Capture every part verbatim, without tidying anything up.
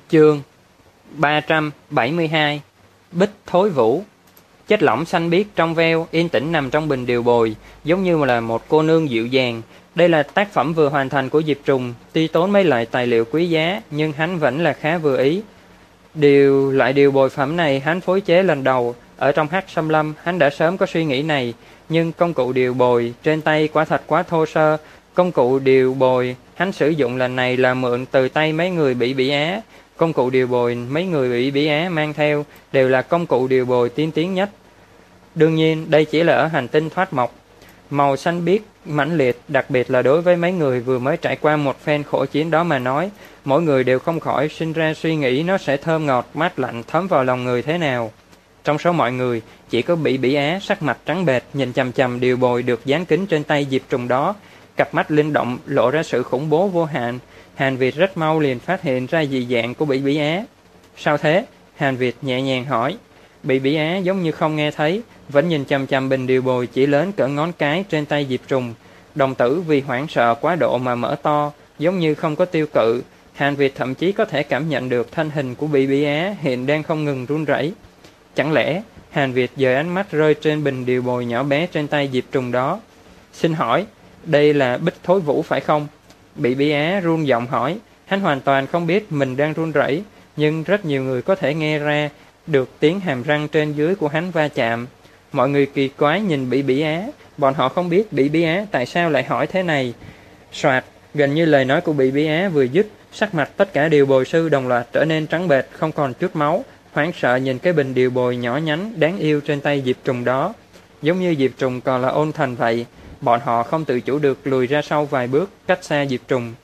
Chương ba trăm bảy mươi hai. Bích Thối Vũ. Chất lỏng xanh biếc trong veo yên tĩnh nằm trong bình điều bồi, giống như là một cô nương dịu dàng. Đây là tác phẩm vừa hoàn thành của Diệp Trùng, tuy tốn mấy loại tài liệu quý giá nhưng hắn vẫn là khá vừa ý. Điều loại điều bồi phẩm này hắn phối chế lần đầu ở trong Hắc Xâm Lâm. Hắn đã sớm có suy nghĩ này, nhưng công cụ điều bồi trên tay quả thật quá thô sơ. Công cụ điều bồi hắn sử dụng lần này là mượn từ tay mấy người Bỉ Bỉ Á. Công cụ điều bồi mấy người Bỉ Bỉ Á mang theo đều là công cụ điều bồi tiên tiến nhất. Đương nhiên đây chỉ là ở hành tinh thoát mộc. Màu xanh biếc mãnh liệt, đặc biệt là đối với mấy người vừa mới trải qua một phen khổ chiến đó mà nói, mỗi người đều không khỏi sinh ra suy nghĩ nó sẽ thơm ngọt, mát lạnh, thấm vào lòng người thế nào. Trong số mọi người, chỉ có Bỉ Bỉ Á sắc mặt trắng bệch nhìn chằm chằm điều bồi được dán kính trên tay Diệp Trùng đó, cặp mắt linh động lộ ra sự khủng bố vô hạn. Hàn Việt rất mau liền phát hiện ra dị dạng của Bỉ Bỉ Á. Sao thế? Hàn Việt nhẹ nhàng hỏi. Bỉ Bỉ Á giống như không nghe thấy, vẫn nhìn chằm chằm bình điều bồi chỉ lớn cỡ ngón cái trên tay Diệp Trùng. Đồng tử vì hoảng sợ quá độ mà mở to, giống như không có tiêu cự. Hàn Việt thậm chí có thể cảm nhận được thân hình của Bỉ Bỉ Á hiện đang không ngừng run rẩy. Chẳng lẽ Hàn Việt dời ánh mắt rơi trên bình điều bồi nhỏ bé trên tay Diệp Trùng đó. Xin hỏi, đây là Bích Thối Vũ phải không? Bỉ Bỉ Á run giọng hỏi. Hắn hoàn toàn không biết mình đang run rẩy, nhưng rất nhiều người có thể nghe ra được tiếng hàm răng trên dưới của hắn va chạm. Mọi người kỳ quái nhìn Bỉ Bỉ Á, bọn họ không biết Bỉ Bỉ Á tại sao lại hỏi thế này. Soạt, gần như lời nói của Bỉ Bỉ Á vừa dứt, sắc mặt tất cả điều bồi sư đồng loạt trở nên trắng bệch, không còn chút máu, hoảng sợ nhìn cái bình điều bồi nhỏ nhắn đáng yêu trên tay Diệp Trùng đó. Giống như Diệp Trùng còn là ôn thành vậy, bọn họ không tự chủ được lùi ra sau vài bước, cách xa Diệp Trùng.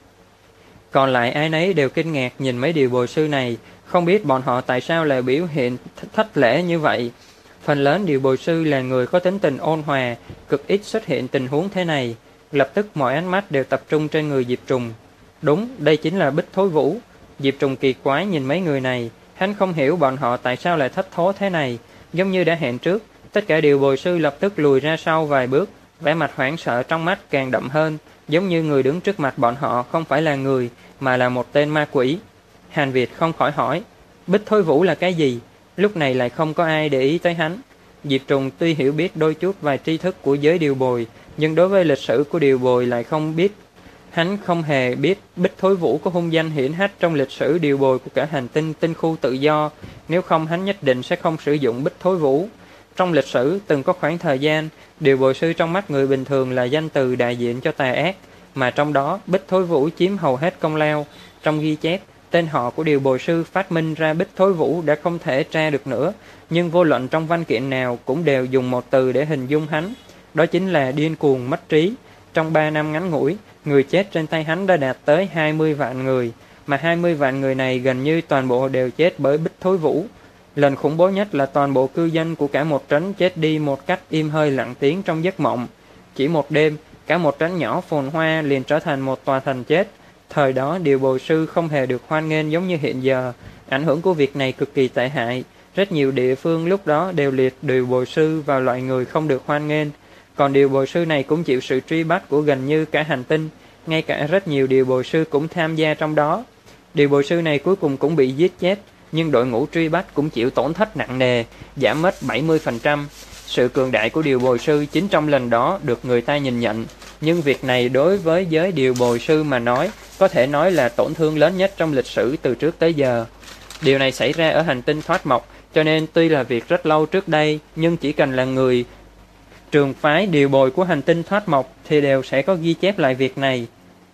Còn lại ai nấy đều kinh ngạc nhìn mấy điều bồi sư này, không biết bọn họ tại sao lại biểu hiện thất lễ như vậy. Phần lớn điều bồi sư là người có tính tình ôn hòa, cực ít xuất hiện tình huống thế này. Lập tức mọi ánh mắt đều tập trung trên người Diệp Trùng. Đúng, đây chính là Bích Thối Vũ. Diệp Trùng kỳ quái nhìn mấy người này, hắn không hiểu bọn họ tại sao lại thất thố thế này. Giống như đã hẹn trước, tất cả điều bồi sư lập tức lùi ra sau vài bước, vẻ mặt hoảng sợ trong mắt càng đậm hơn, giống như người đứng trước mặt bọn họ không phải là người, mà là một tên ma quỷ. Hàn Việt không khỏi hỏi, Bích Thối Vũ là cái gì? Lúc này lại không có ai để ý tới hắn. Diệp Trùng tuy hiểu biết đôi chút vài tri thức của giới điều bồi, nhưng đối với lịch sử của điều bồi lại không biết. Hắn không hề biết Bích Thối Vũ có hung danh hiển hách trong lịch sử điều bồi của cả hành tinh tinh khu tự do, nếu không hắn nhất định sẽ không sử dụng Bích Thối Vũ. Trong lịch sử từng có khoảng thời gian, điều bồi sư trong mắt người bình thường là danh từ đại diện cho tà ác, mà trong đó Bích Thối Vũ chiếm hầu hết công lao. Trong ghi chép, tên họ của điều bồi sư phát minh ra Bích Thối Vũ đã không thể tra được nữa, nhưng vô luận trong văn kiện nào cũng đều dùng một từ để hình dung hắn, đó chính là điên cuồng mất trí. Trong ba năm ngắn ngủi, người chết trên tay hắn đã đạt tới hai mươi vạn người, mà hai mươi vạn người này gần như toàn bộ đều chết bởi Bích Thối Vũ. Lần khủng bố nhất là toàn bộ cư dân của cả một trấn chết đi một cách im hơi lặng tiếng trong giấc mộng. Chỉ một đêm, cả một trấn nhỏ phồn hoa liền trở thành một tòa thành chết. Thời đó điều bồi sư không hề được hoan nghênh giống như hiện giờ. Ảnh hưởng của việc này cực kỳ tệ hại. Rất nhiều địa phương lúc đó đều liệt điều bồi sư vào loại người không được hoan nghênh. Còn điều bồi sư này cũng chịu sự truy bắt của gần như cả hành tinh. Ngay cả rất nhiều điều bồi sư cũng tham gia trong đó. Điều bồi sư này cuối cùng cũng bị giết chết, nhưng đội ngũ truy bắt cũng chịu tổn thất nặng nề, giảm mất bảy mươi phần trăm. Sự cường đại của điều bồi sư chính trong lần đó được người ta nhìn nhận, nhưng việc này đối với giới điều bồi sư mà nói, có thể nói là tổn thương lớn nhất trong lịch sử từ trước tới giờ. Điều này xảy ra ở hành tinh thoát mộc, cho nên tuy là việc rất lâu trước đây, nhưng chỉ cần là người trường phái điều bồi của hành tinh thoát mộc thì đều sẽ có ghi chép lại việc này.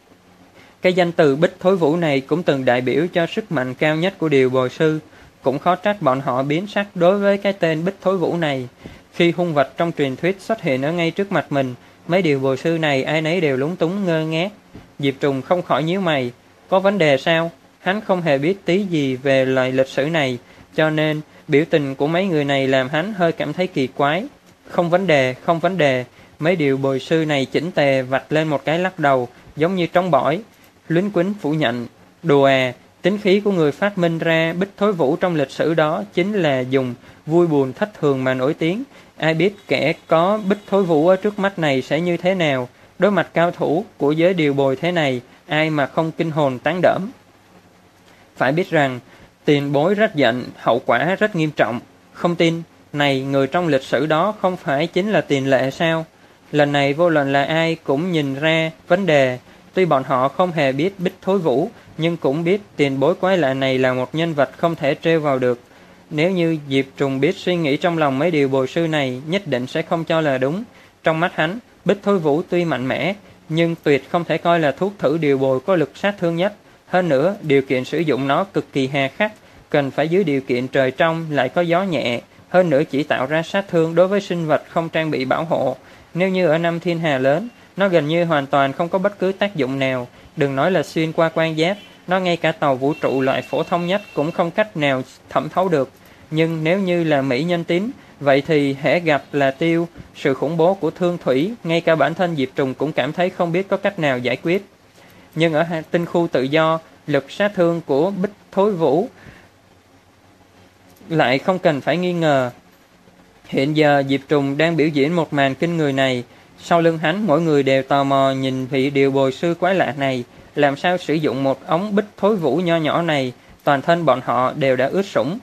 Cái danh từ Bích Thối Vũ này cũng từng đại biểu cho sức mạnh cao nhất của điều bồi sư, cũng khó trách bọn họ biến sắc đối với cái tên Bích Thối Vũ này. Khi hung vật trong truyền thuyết xuất hiện ở ngay trước mặt mình, mấy điều bồi sư này ai nấy đều lúng túng ngơ ngác. Diệp Trùng không khỏi nhíu mày, có vấn đề sao? Hắn không hề biết tí gì về loại lịch sử này, cho nên biểu tình của mấy người này làm hắn hơi cảm thấy kỳ quái. Không vấn đề, không vấn đề. Mấy điều bồi sư này chỉnh tề vạch lên một cái lắc đầu, giống như trống bỏi. Lính quýnh phủ nhận, đùa à, tính khí của người phát minh ra Bích Thối Vũ trong lịch sử đó chính là dùng vui buồn thất thường mà nổi tiếng. Ai biết kẻ có Bích Thối Vũ ở trước mắt này sẽ như thế nào? Đối mặt cao thủ của giới điều bồi thế này, ai mà không kinh hồn tán đẫm. Phải biết rằng, tiền bối rất giận, hậu quả rất nghiêm trọng. Không tin, này người trong lịch sử đó không phải chính là tiền lệ sao? Lần này vô luận là ai cũng nhìn ra vấn đề. Tuy bọn họ không hề biết Bích Thối Vũ, nhưng cũng biết tiền bối quái lạ này là một nhân vật không thể trêu vào được. Nếu như Diệp Trùng biết suy nghĩ trong lòng mấy điều bồi sư này, nhất định sẽ không cho là đúng. Trong mắt hắn, Bích Thối Vũ tuy mạnh mẽ, nhưng tuyệt không thể coi là thuốc thử điều bồi có lực sát thương nhất. Hơn nữa, điều kiện sử dụng nó cực kỳ hà khắc, cần phải dưới điều kiện trời trong lại có gió nhẹ. Hơn nữa chỉ tạo ra sát thương đối với sinh vật không trang bị bảo hộ. Nếu như ở năm thiên hà lớn, nó gần như hoàn toàn không có bất cứ tác dụng nào. Đừng nói là xuyên qua quan giáp, nó ngay cả tàu vũ trụ loại phổ thông nhất cũng không cách nào thẩm thấu được. Nhưng nếu như là Mỹ nhân tín, vậy thì hễ gặp là tiêu. Sự khủng bố của thương thủy, ngay cả bản thân Diệp Trùng cũng cảm thấy không biết có cách nào giải quyết. Nhưng ở tinh khu tự do, lực sát thương của Bích Thối Vũ lại không cần phải nghi ngờ. Hiện giờ Diệp Trùng đang biểu diễn một màn kinh người này. Sau lưng hắn, mỗi người đều tò mò nhìn vị điều bồi sư quái lạ này. Làm sao sử dụng một ống Bích Thối Vũ nho nhỏ này, toàn thân bọn họ đều đã ướt sũng.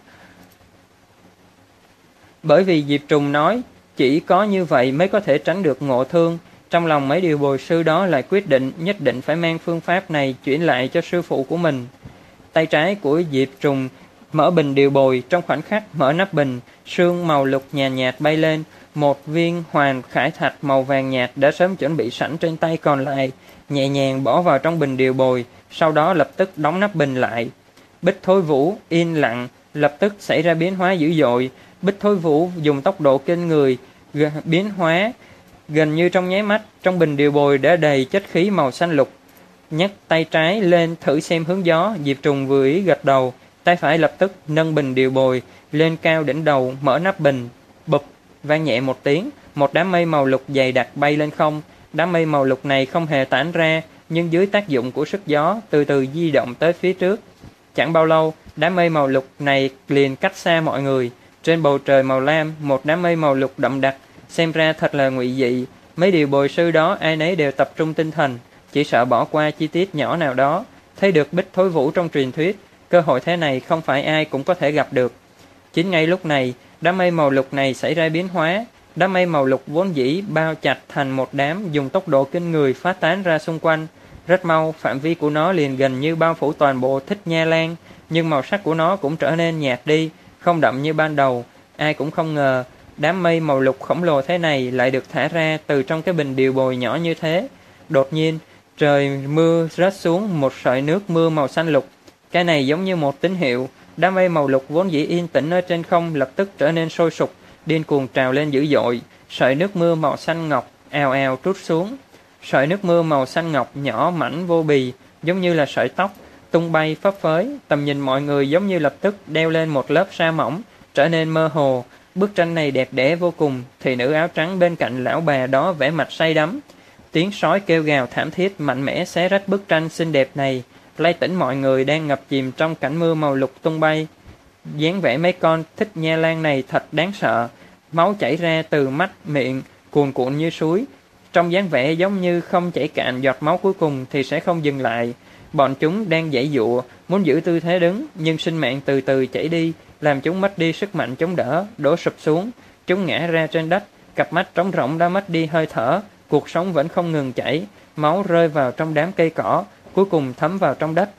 Bởi vì Diệp Trùng nói, chỉ có như vậy mới có thể tránh được ngộ thương. Trong lòng mấy điều bồi sư đó lại quyết định nhất định phải mang phương pháp này chuyển lại cho sư phụ của mình. Tay trái của Diệp Trùng mở bình điều bồi, trong khoảnh khắc mở nắp bình, sương màu lục nhàn nhạt, nhạt bay lên, một viên hoàn khải thạch màu vàng nhạt đã sớm chuẩn bị sẵn trên tay còn lại, nhẹ nhàng bỏ vào trong bình điều bồi, sau đó lập tức đóng nắp bình lại. Bích Thối Vũ yên lặng, lập tức xảy ra biến hóa dữ dội. Bích Thối Vũ dùng tốc độ kinh người biến hóa gần như trong nháy mắt, trong bình điều bồi đã đầy chất khí màu xanh lục. Nhấc tay trái lên thử xem hướng gió, Diệp Trùng vừa ý gật đầu, tay phải lập tức nâng bình điều bồi lên cao đỉnh đầu, mở nắp bình, bụp, vang nhẹ một tiếng, một đám mây màu lục dày đặc bay lên không. Đám mây màu lục này không hề tản ra, nhưng dưới tác dụng của sức gió từ từ di động tới phía trước. Chẳng bao lâu, đám mây màu lục này liền cách xa mọi người. Trên bầu trời màu lam, một đám mây màu lục đậm đặc, xem ra thật là ngụy dị. Mấy điều bồi sư đó ai nấy đều tập trung tinh thần, chỉ sợ bỏ qua chi tiết nhỏ nào đó. Thấy được Bích Thối Vũ trong truyền thuyết, cơ hội thế này không phải ai cũng có thể gặp được. Chính ngay lúc này, đám mây màu lục này xảy ra biến hóa. Đám mây màu lục vốn dĩ bao chặt thành một đám, dùng tốc độ kinh người phát tán ra xung quanh. Rất mau, phạm vi của nó liền gần như bao phủ toàn bộ Thích Nha Lan, nhưng màu sắc của nó cũng trở nên nhạt đi, không đậm như ban đầu. Ai cũng không ngờ, đám mây màu lục khổng lồ thế này lại được thả ra từ trong cái bình điều bồi nhỏ như thế. Đột nhiên, trời mưa rớt xuống một sợi nước mưa màu xanh lục. Cái này giống như một tín hiệu. Đám mây màu lục vốn dĩ yên tĩnh ở trên không lập tức trở nên sôi sục, điên cuồng trào lên dữ dội. Sợi nước mưa màu xanh ngọc ào ào trút xuống. Sợi nước mưa màu xanh ngọc nhỏ mảnh vô bì, giống như là sợi tóc, tung bay phấp phới. Tầm nhìn mọi người giống như lập tức đeo lên một lớp sa mỏng, trở nên mơ hồ. Bức tranh này đẹp đẽ vô cùng. Thị nữ áo trắng bên cạnh lão bà đó vẻ mặt say đắm. Tiếng sói kêu gào thảm thiết mạnh mẽ xé rách bức tranh xinh đẹp này, lay tỉnh mọi người đang ngập chìm trong cảnh mưa màu lục tung bay. Dáng vẻ mấy con Thích Nha Lan này thật đáng sợ. Máu chảy ra từ mắt, miệng, cuồn cuộn như suối. Trong dáng vẻ giống như không chảy cạn giọt máu cuối cùng thì sẽ không dừng lại. Bọn chúng đang giãy giụa, muốn giữ tư thế đứng, nhưng sinh mạng từ từ chảy đi, làm chúng mất đi sức mạnh chống đỡ, đổ sụp xuống. Chúng ngã ra trên đất, cặp mắt trống rỗng đã mất đi hơi thở, cuộc sống vẫn không ngừng chảy, máu rơi vào trong đám cây cỏ, cuối cùng thấm vào trong đất.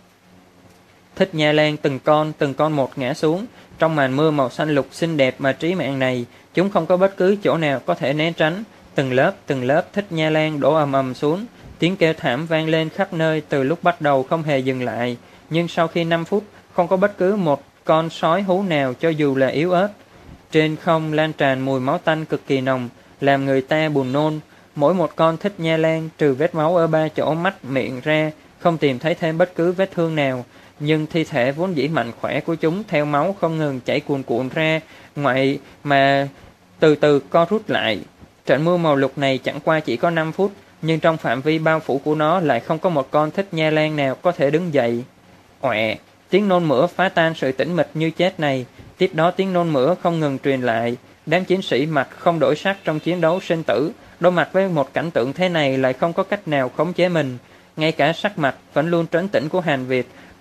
Thích Nha Lan từng con, từng con một ngã xuống. Trong màn mưa màu xanh lục xinh đẹp mà trí mạng này, chúng không có bất cứ chỗ nào có thể né tránh. Từng lớp, từng lớp Thích Nha Lan đổ ầm ầm xuống. Tiếng kêu thảm vang lên khắp nơi từ lúc bắt đầu không hề dừng lại. Nhưng sau khi năm phút, không có bất cứ một con sói hú nào cho dù là yếu ớt. Trên không lan tràn mùi máu tanh cực kỳ nồng, làm người ta buồn nôn. Mỗi một con Thích Nha Lan trừ vết máu ở ba chỗ mắt miệng ra, không tìm thấy thêm bất cứ vết thương nào. Nhưng thi thể vốn dĩ mạnh khỏe của chúng theo máu không ngừng chảy cuồn cuộn ra ngoại mà từ từ co rút lại. Trận mưa màu lục này chẳng qua chỉ có năm phút, nhưng trong phạm vi bao phủ của nó lại không có một con Thích Nha Lan nào có thể đứng dậy. Ọe, tiếng nôn mửa phá tan sự tĩnh mịch như chết này. Tiếp đó tiếng nôn mửa không ngừng truyền lại. Đám chiến sĩ mặt không đổi sắc trong chiến đấu sinh tử, đối mặt với một cảnh tượng thế này lại không có cách nào khống chế mình. Ngay cả sắc mặt vẫn luôn trấn tĩnh của Hàn Việt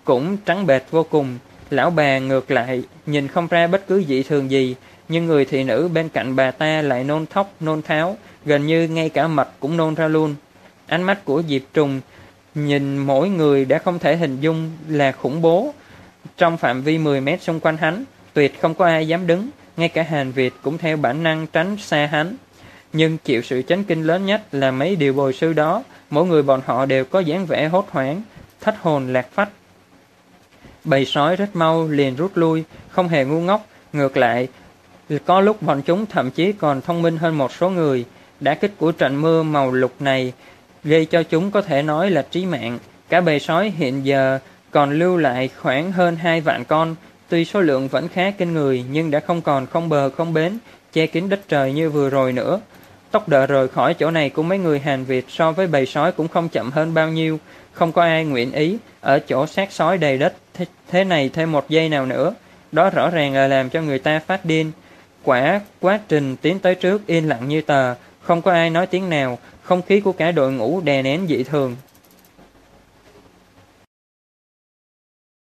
cũng trắng bệch vô cùng. Lão bà ngược lại nhìn không ra bất cứ dị thường gì, nhưng người thị nữ bên cạnh bà ta lại nôn thốc nôn tháo, gần như ngay cả mật cũng nôn ra luôn. Ánh mắt của Diệp Trùng nhìn mỗi người đã không thể hình dung là khủng bố. Trong phạm vi mười mét xung quanh hắn, tuyệt không có ai dám đứng, ngay cả Hàn Việt cũng theo bản năng tránh xa hắn. Nhưng chịu sự chấn kinh lớn nhất là mấy điều bồi sư đó, mỗi người bọn họ đều có dáng vẻ hốt hoảng, thất hồn lạc phách. Bầy sói rất mau liền rút lui, không hề ngu ngốc, ngược lại, có lúc bọn chúng thậm chí còn thông minh hơn một số người. Đả kích của trận mưa màu lục này gây cho chúng có thể nói là trí mạng. Cả bầy sói hiện giờ còn lưu lại khoảng hơn hai vạn con, tuy số lượng vẫn khá kinh người nhưng đã không còn không bờ không bến, che kín đất trời như vừa rồi nữa. Tốc độ rời khỏi chỗ này của mấy người Hàn Việt so với bầy sói cũng không chậm hơn bao nhiêu, không có ai nguyện ý ở chỗ xác sói đầy đất thế, thế này thêm một giây nào nữa. Đó rõ ràng là làm cho người ta phát điên. Quả quá trình tiến tới trước yên lặng như tờ, không có ai nói tiếng nào, không khí của cả đội ngũ đè nén dị thường.